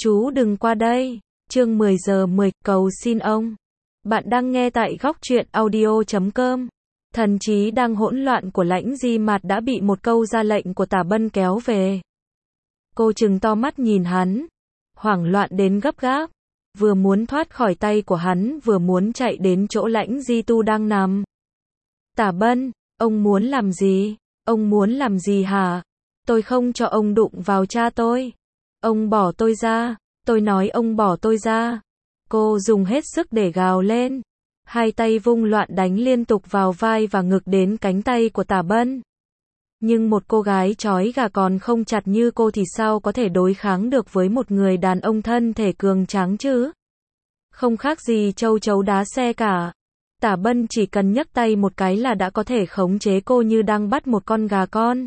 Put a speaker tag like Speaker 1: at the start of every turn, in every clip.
Speaker 1: Chú đừng qua đây. Chương 10 giờ 10, cầu xin ông. Bạn đang nghe tại góc truyện audio.com. Thần trí đang hỗn loạn của Lãnh Di Mạt đã bị một câu ra lệnh của Tả Bân kéo về. Cô trừng to mắt nhìn hắn, hoảng loạn đến gấp gáp, vừa muốn thoát khỏi tay của hắn vừa muốn chạy đến chỗ Lãnh Di Tu đang nằm. Tả Bân, ông muốn làm gì? Ông muốn làm gì hả? Tôi không cho ông đụng vào cha tôi. Ông bỏ tôi ra. Tôi nói ông bỏ tôi ra. Cô dùng hết sức để gào lên. Hai tay vung loạn đánh liên tục vào vai và ngực đến cánh tay của Tả Bân. Nhưng một cô gái trói gà còn không chặt như cô thì sao có thể đối kháng được với một người đàn ông thân thể cường tráng chứ? Không khác gì châu chấu đá xe cả. Tả Bân chỉ cần nhấc tay một cái là đã có thể khống chế cô như đang bắt một con gà con.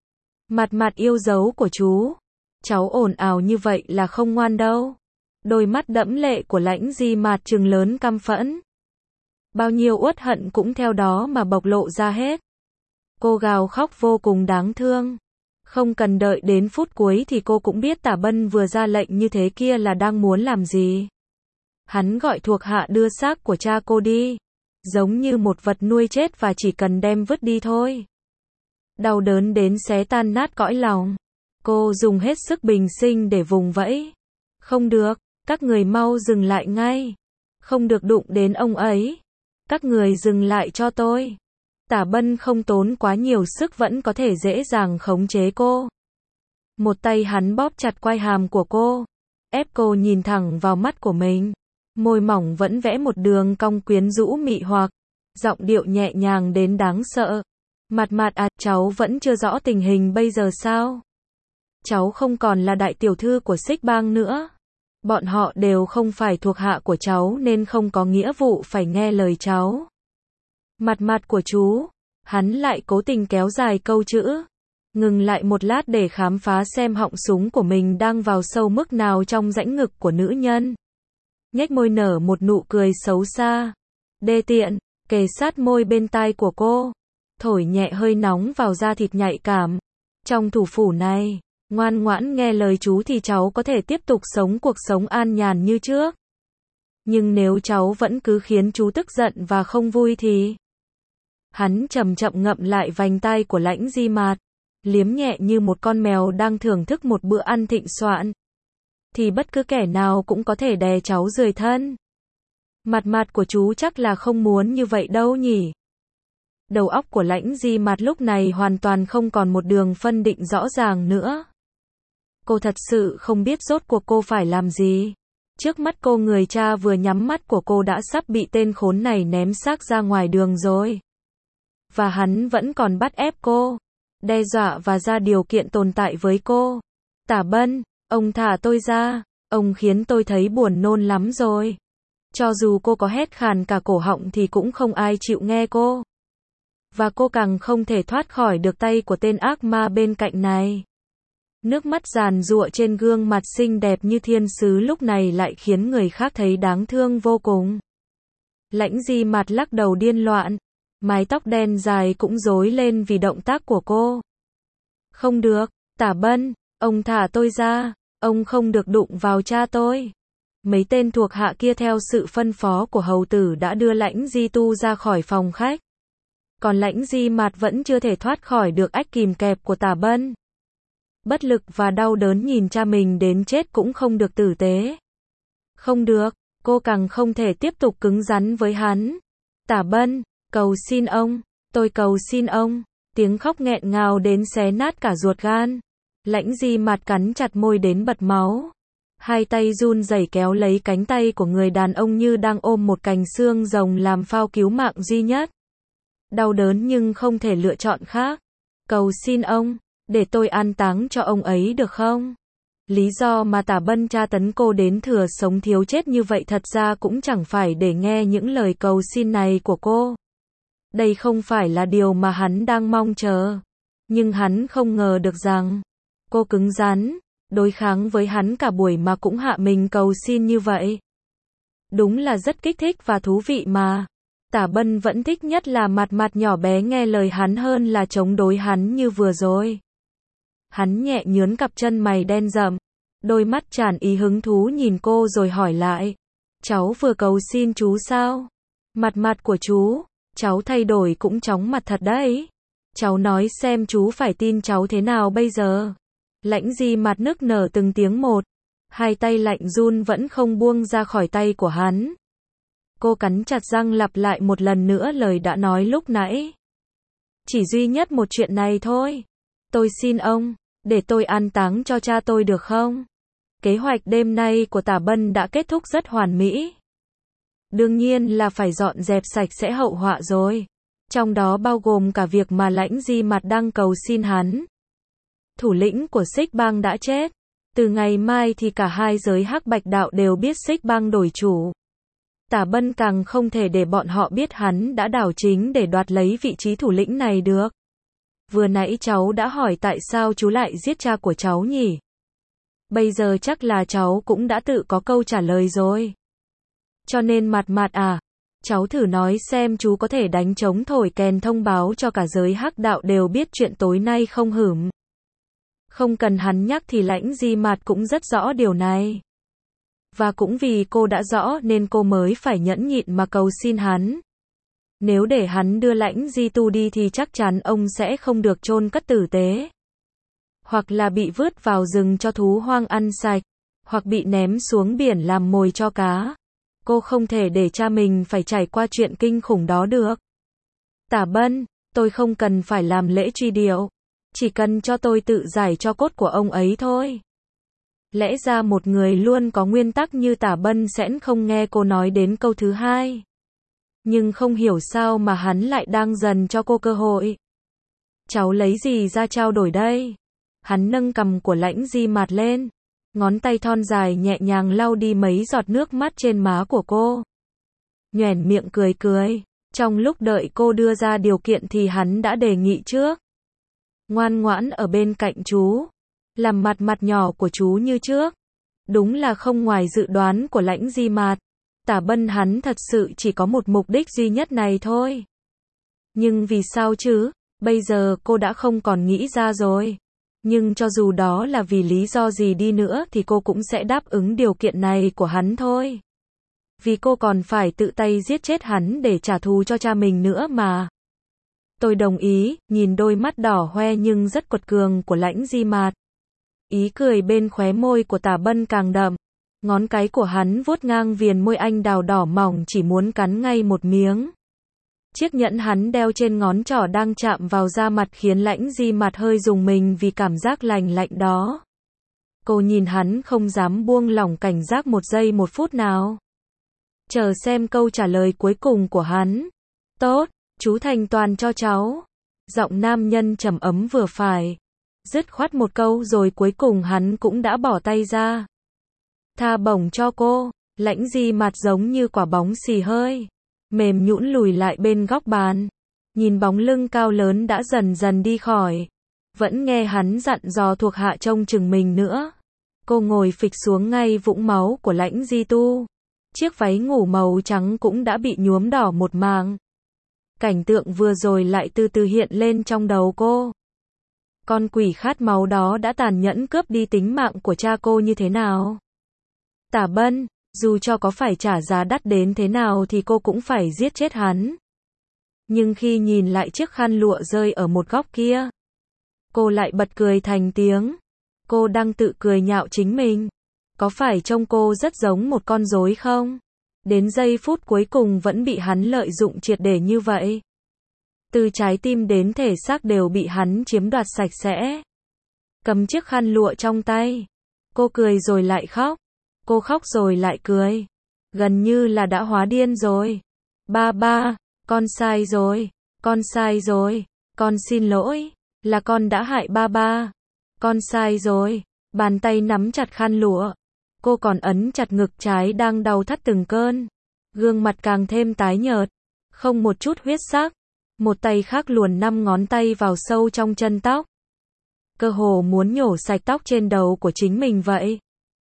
Speaker 1: Mặt yêu dấu của chú. Cháu ồn ào như vậy là không ngoan đâu. Đôi mắt đẫm lệ của Lãnh Di Mạt trừng lớn căm phẫn. Bao nhiêu uất hận cũng theo đó mà bộc lộ ra hết. Cô gào khóc vô cùng đáng thương. Không cần đợi đến phút cuối thì cô cũng biết Tả Bân vừa ra lệnh như thế kia là đang muốn làm gì. Hắn gọi thuộc hạ đưa xác của cha cô đi. Giống như một vật nuôi chết và chỉ cần đem vứt đi thôi. Đau đớn đến xé tan nát cõi lòng. Cô dùng hết sức bình sinh để vùng vẫy. Không được, các người mau dừng lại ngay. Không được đụng đến ông ấy. Các người dừng lại cho tôi. Tả Bân không tốn quá nhiều sức vẫn có thể dễ dàng khống chế cô. Một tay hắn bóp chặt quai hàm của cô, ép cô nhìn thẳng vào mắt của mình. Môi mỏng vẫn vẽ một đường cong quyến rũ mị hoặc, giọng điệu nhẹ nhàng đến đáng sợ. Mạt à, cháu vẫn chưa rõ tình hình bây giờ sao? Cháu không còn là đại tiểu thư của Xích Bang nữa. Bọn họ đều không phải thuộc hạ của cháu nên không có nghĩa vụ phải nghe lời cháu. Mặt của chú. Hắn lại cố tình kéo dài câu chữ. Ngừng lại một lát để khám phá xem họng súng của mình đang vào sâu mức nào trong rãnh ngực của nữ nhân. Nhếch môi nở một nụ cười xấu xa. Đê tiện, kề sát môi bên tai của cô. Thổi nhẹ hơi nóng vào da thịt nhạy cảm. Trong thủ phủ này, ngoan ngoãn nghe lời chú thì cháu có thể tiếp tục sống cuộc sống an nhàn như trước. Nhưng nếu cháu vẫn cứ khiến chú tức giận và không vui thì... Hắn chậm chậm ngậm lại vành tai của Lãnh Di Mạt, liếm nhẹ như một con mèo đang thưởng thức một bữa ăn thịnh soạn. Thì bất cứ kẻ nào cũng có thể đè cháu rời thân. Mặt của chú chắc là không muốn như vậy đâu nhỉ. Đầu óc của Lãnh Di Mạt lúc này hoàn toàn không còn một đường phân định rõ ràng nữa. Cô thật sự không biết rốt cuộc cô phải làm gì. Trước mắt cô người cha vừa nhắm mắt của cô đã sắp bị tên khốn này ném xác ra ngoài đường rồi. Và hắn vẫn còn bắt ép cô, đe dọa và ra điều kiện tồn tại với cô. Tả Bân, ông thả tôi ra, ông khiến tôi thấy buồn nôn lắm rồi. Cho dù cô có hét khàn cả cổ họng thì cũng không ai chịu nghe cô. Và cô càng không thể thoát khỏi được tay của tên ác ma bên cạnh này. Nước mắt giàn giụa trên gương mặt xinh đẹp như thiên sứ lúc này lại khiến người khác thấy đáng thương vô cùng. Lãnh Di Mạt lắc đầu điên loạn. Mái tóc đen dài cũng rối lên vì động tác của cô. Không được, Tả Bân, ông thả tôi ra, ông không được đụng vào cha tôi. Mấy tên thuộc hạ kia theo sự phân phó của hầu tử đã đưa Lãnh Di Tu ra khỏi phòng khách. Còn Lãnh Di Mạt vẫn chưa thể thoát khỏi được ách kìm kẹp của Tả Bân. Bất lực và đau đớn nhìn cha mình đến chết cũng không được tử tế. Không được, cô càng không thể tiếp tục cứng rắn với hắn. Tả Bân, cầu xin ông, tôi cầu xin ông. Tiếng khóc nghẹn ngào đến xé nát cả ruột gan. Lãnh Di Mạt cắn chặt môi đến bật máu. Hai tay run rẩy kéo lấy cánh tay của người đàn ông như đang ôm một cành xương rồng làm phao cứu mạng duy nhất. Đau đớn nhưng không thể lựa chọn khác. Cầu xin ông, để tôi an táng cho ông ấy được không? Lý do mà Tả Bân tra tấn cô đến thừa sống thiếu chết như vậy thật ra cũng chẳng phải để nghe những lời cầu xin này của cô. Đây không phải là điều mà hắn đang mong chờ. Nhưng hắn không ngờ được rằng cô cứng rắn, đối kháng với hắn cả buổi mà cũng hạ mình cầu xin như vậy. Đúng là rất kích thích và thú vị mà. Tả Bân vẫn thích nhất là mặt nhỏ bé nghe lời hắn hơn là chống đối hắn như vừa rồi. Hắn nhẹ nhướng cặp chân mày đen rậm, đôi mắt tràn ý hứng thú nhìn cô rồi hỏi lại. Cháu vừa cầu xin chú sao? Mặt của cháu thay đổi cũng chóng mặt thật đấy. Cháu nói xem chú phải tin cháu thế nào bây giờ? Lãnh Di Mạt nức nở từng tiếng một. Hai tay lạnh run vẫn không buông ra khỏi tay của hắn. Cô cắn chặt răng lặp lại một lần nữa lời đã nói lúc nãy. Chỉ duy nhất một chuyện này thôi. Tôi xin ông, để tôi an táng cho cha tôi được không? Kế hoạch đêm nay của Tả Bân đã kết thúc rất hoàn mỹ. Đương nhiên là phải dọn dẹp sạch sẽ hậu họa rồi. Trong đó bao gồm cả việc mà Lãnh Di Mạt đang cầu xin hắn. Thủ lĩnh của Xích Bang đã chết. Từ ngày mai thì cả hai giới Hắc Bạch Đạo đều biết Xích Bang đổi chủ. Tả Bân càng không thể để bọn họ biết hắn đã đảo chính để đoạt lấy vị trí thủ lĩnh này được. Vừa nãy cháu đã hỏi tại sao chú lại giết cha của cháu nhỉ? Bây giờ chắc là cháu cũng đã tự có câu trả lời rồi. Cho nên Mạt à, cháu thử nói xem chú có thể đánh trống thổi kèn thông báo cho cả giới Hắc Đạo đều biết chuyện tối nay không hửm. Không cần hắn nhắc thì Lãnh Di Mạt cũng rất rõ điều này. Và cũng vì cô đã rõ nên cô mới phải nhẫn nhịn mà cầu xin hắn. Nếu để hắn đưa Lãnh Di Tu đi thì chắc chắn ông sẽ không được chôn cất tử tế. Hoặc là bị vứt vào rừng cho thú hoang ăn sạch, hoặc bị ném xuống biển làm mồi cho cá. Cô không thể để cha mình phải trải qua chuyện kinh khủng đó được. Tả Bân, tôi không cần phải làm lễ truy điệu. Chỉ cần cho tôi tự giải cho cốt của ông ấy thôi. Lẽ ra một người luôn có nguyên tắc như Tả Bân sẽ không nghe cô nói đến câu thứ hai. Nhưng không hiểu sao mà hắn lại đang dần cho cô cơ hội. Cháu lấy gì ra trao đổi đây? Hắn nâng cằm của Lãnh Di Mạt lên. Ngón tay thon dài nhẹ nhàng lau đi mấy giọt nước mắt trên má của cô. Nhoẻn miệng cười. Trong lúc đợi cô đưa ra điều kiện thì hắn đã đề nghị trước. Ngoan ngoãn ở bên cạnh chú. Làm mặt nhỏ của chú như trước. Đúng là không ngoài dự đoán của Lãnh Di Mạt. Tả Bân hắn thật sự chỉ có một mục đích duy nhất này thôi. Nhưng vì sao chứ? Bây giờ cô đã không còn nghĩ ra rồi. Nhưng cho dù đó là vì lý do gì đi nữa thì cô cũng sẽ đáp ứng điều kiện này của hắn thôi. Vì cô còn phải tự tay giết chết hắn để trả thù cho cha mình nữa mà. Tôi đồng ý, nhìn đôi mắt đỏ hoe nhưng rất quật cường của Lãnh Di Mạt. Ý cười bên khóe môi của Tả Bân càng đậm. Ngón cái của hắn vuốt ngang viền môi anh đào đỏ mỏng chỉ muốn cắn ngay một miếng. Chiếc nhẫn hắn đeo trên ngón trỏ đang chạm vào da mặt khiến Lãnh Di Mạt hơi rùng mình vì cảm giác lạnh đó. Cô nhìn hắn không dám buông lỏng cảnh giác một giây một phút nào. Chờ xem câu trả lời cuối cùng của hắn. Tốt, chú thành toàn cho cháu. Giọng nam nhân trầm ấm vừa phải. Dứt khoát một câu rồi cuối cùng hắn cũng đã bỏ tay ra. Tha bổng cho cô. Lãnh Di Mạt giống như quả bóng xì hơi. Mềm nhũn lùi lại bên góc bàn. Nhìn bóng lưng cao lớn đã dần dần đi khỏi. Vẫn nghe hắn dặn dò thuộc hạ trông chừng mình nữa. Cô ngồi phịch xuống ngay vũng máu của Lãnh Di Tu. Chiếc váy ngủ màu trắng cũng đã bị nhuốm đỏ một mảng. Cảnh tượng vừa rồi lại từ từ hiện lên trong đầu cô. Con quỷ khát máu đó đã tàn nhẫn cướp đi tính mạng của cha cô như thế nào? Tả Bân, dù cho có phải trả giá đắt đến thế nào thì cô cũng phải giết chết hắn. Nhưng khi nhìn lại chiếc khăn lụa rơi ở một góc kia, cô lại bật cười thành tiếng. Cô đang tự cười nhạo chính mình. Có phải trông cô rất giống một con rối không? Đến giây phút cuối cùng vẫn bị hắn lợi dụng triệt để như vậy. Từ trái tim đến thể xác đều bị hắn chiếm đoạt sạch sẽ. Cầm chiếc khăn lụa trong tay. Cô cười rồi lại khóc. Cô khóc rồi lại cười. Gần như là đã hóa điên rồi. Ba, con sai rồi. Con sai rồi. Con xin lỗi. Là con đã hại ba. Con sai rồi. Bàn tay nắm chặt khăn lụa. Cô còn ấn chặt ngực trái đang đau thắt từng cơn. Gương mặt càng thêm tái nhợt. Không một chút huyết sắc. Một tay khác luồn 5 ngón tay vào sâu trong chân tóc. Cơ hồ muốn nhổ sạch tóc trên đầu của chính mình vậy.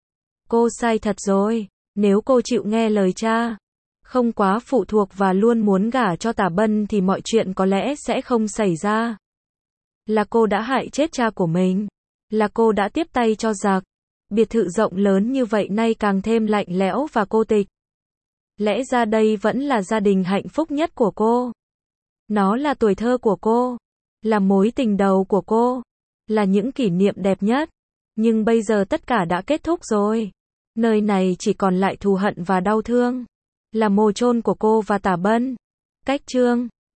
Speaker 1: Cô sai thật rồi. Nếu cô chịu nghe lời cha, không quá phụ thuộc và luôn muốn gả cho Tả Bân thì mọi chuyện có lẽ sẽ không xảy ra. Là cô đã hại chết cha của mình. Là cô đã tiếp tay cho giặc. Biệt thự rộng lớn như vậy nay càng thêm lạnh lẽo và cô tịch. Lẽ ra đây vẫn là gia đình hạnh phúc nhất của cô. Nó là tuổi thơ của cô, là mối tình đầu của cô, là những kỷ niệm đẹp nhất. Nhưng bây giờ tất cả đã kết thúc rồi. Nơi này chỉ còn lại thù hận và đau thương. Là mồ chôn của cô và Tả Bân. Cách chương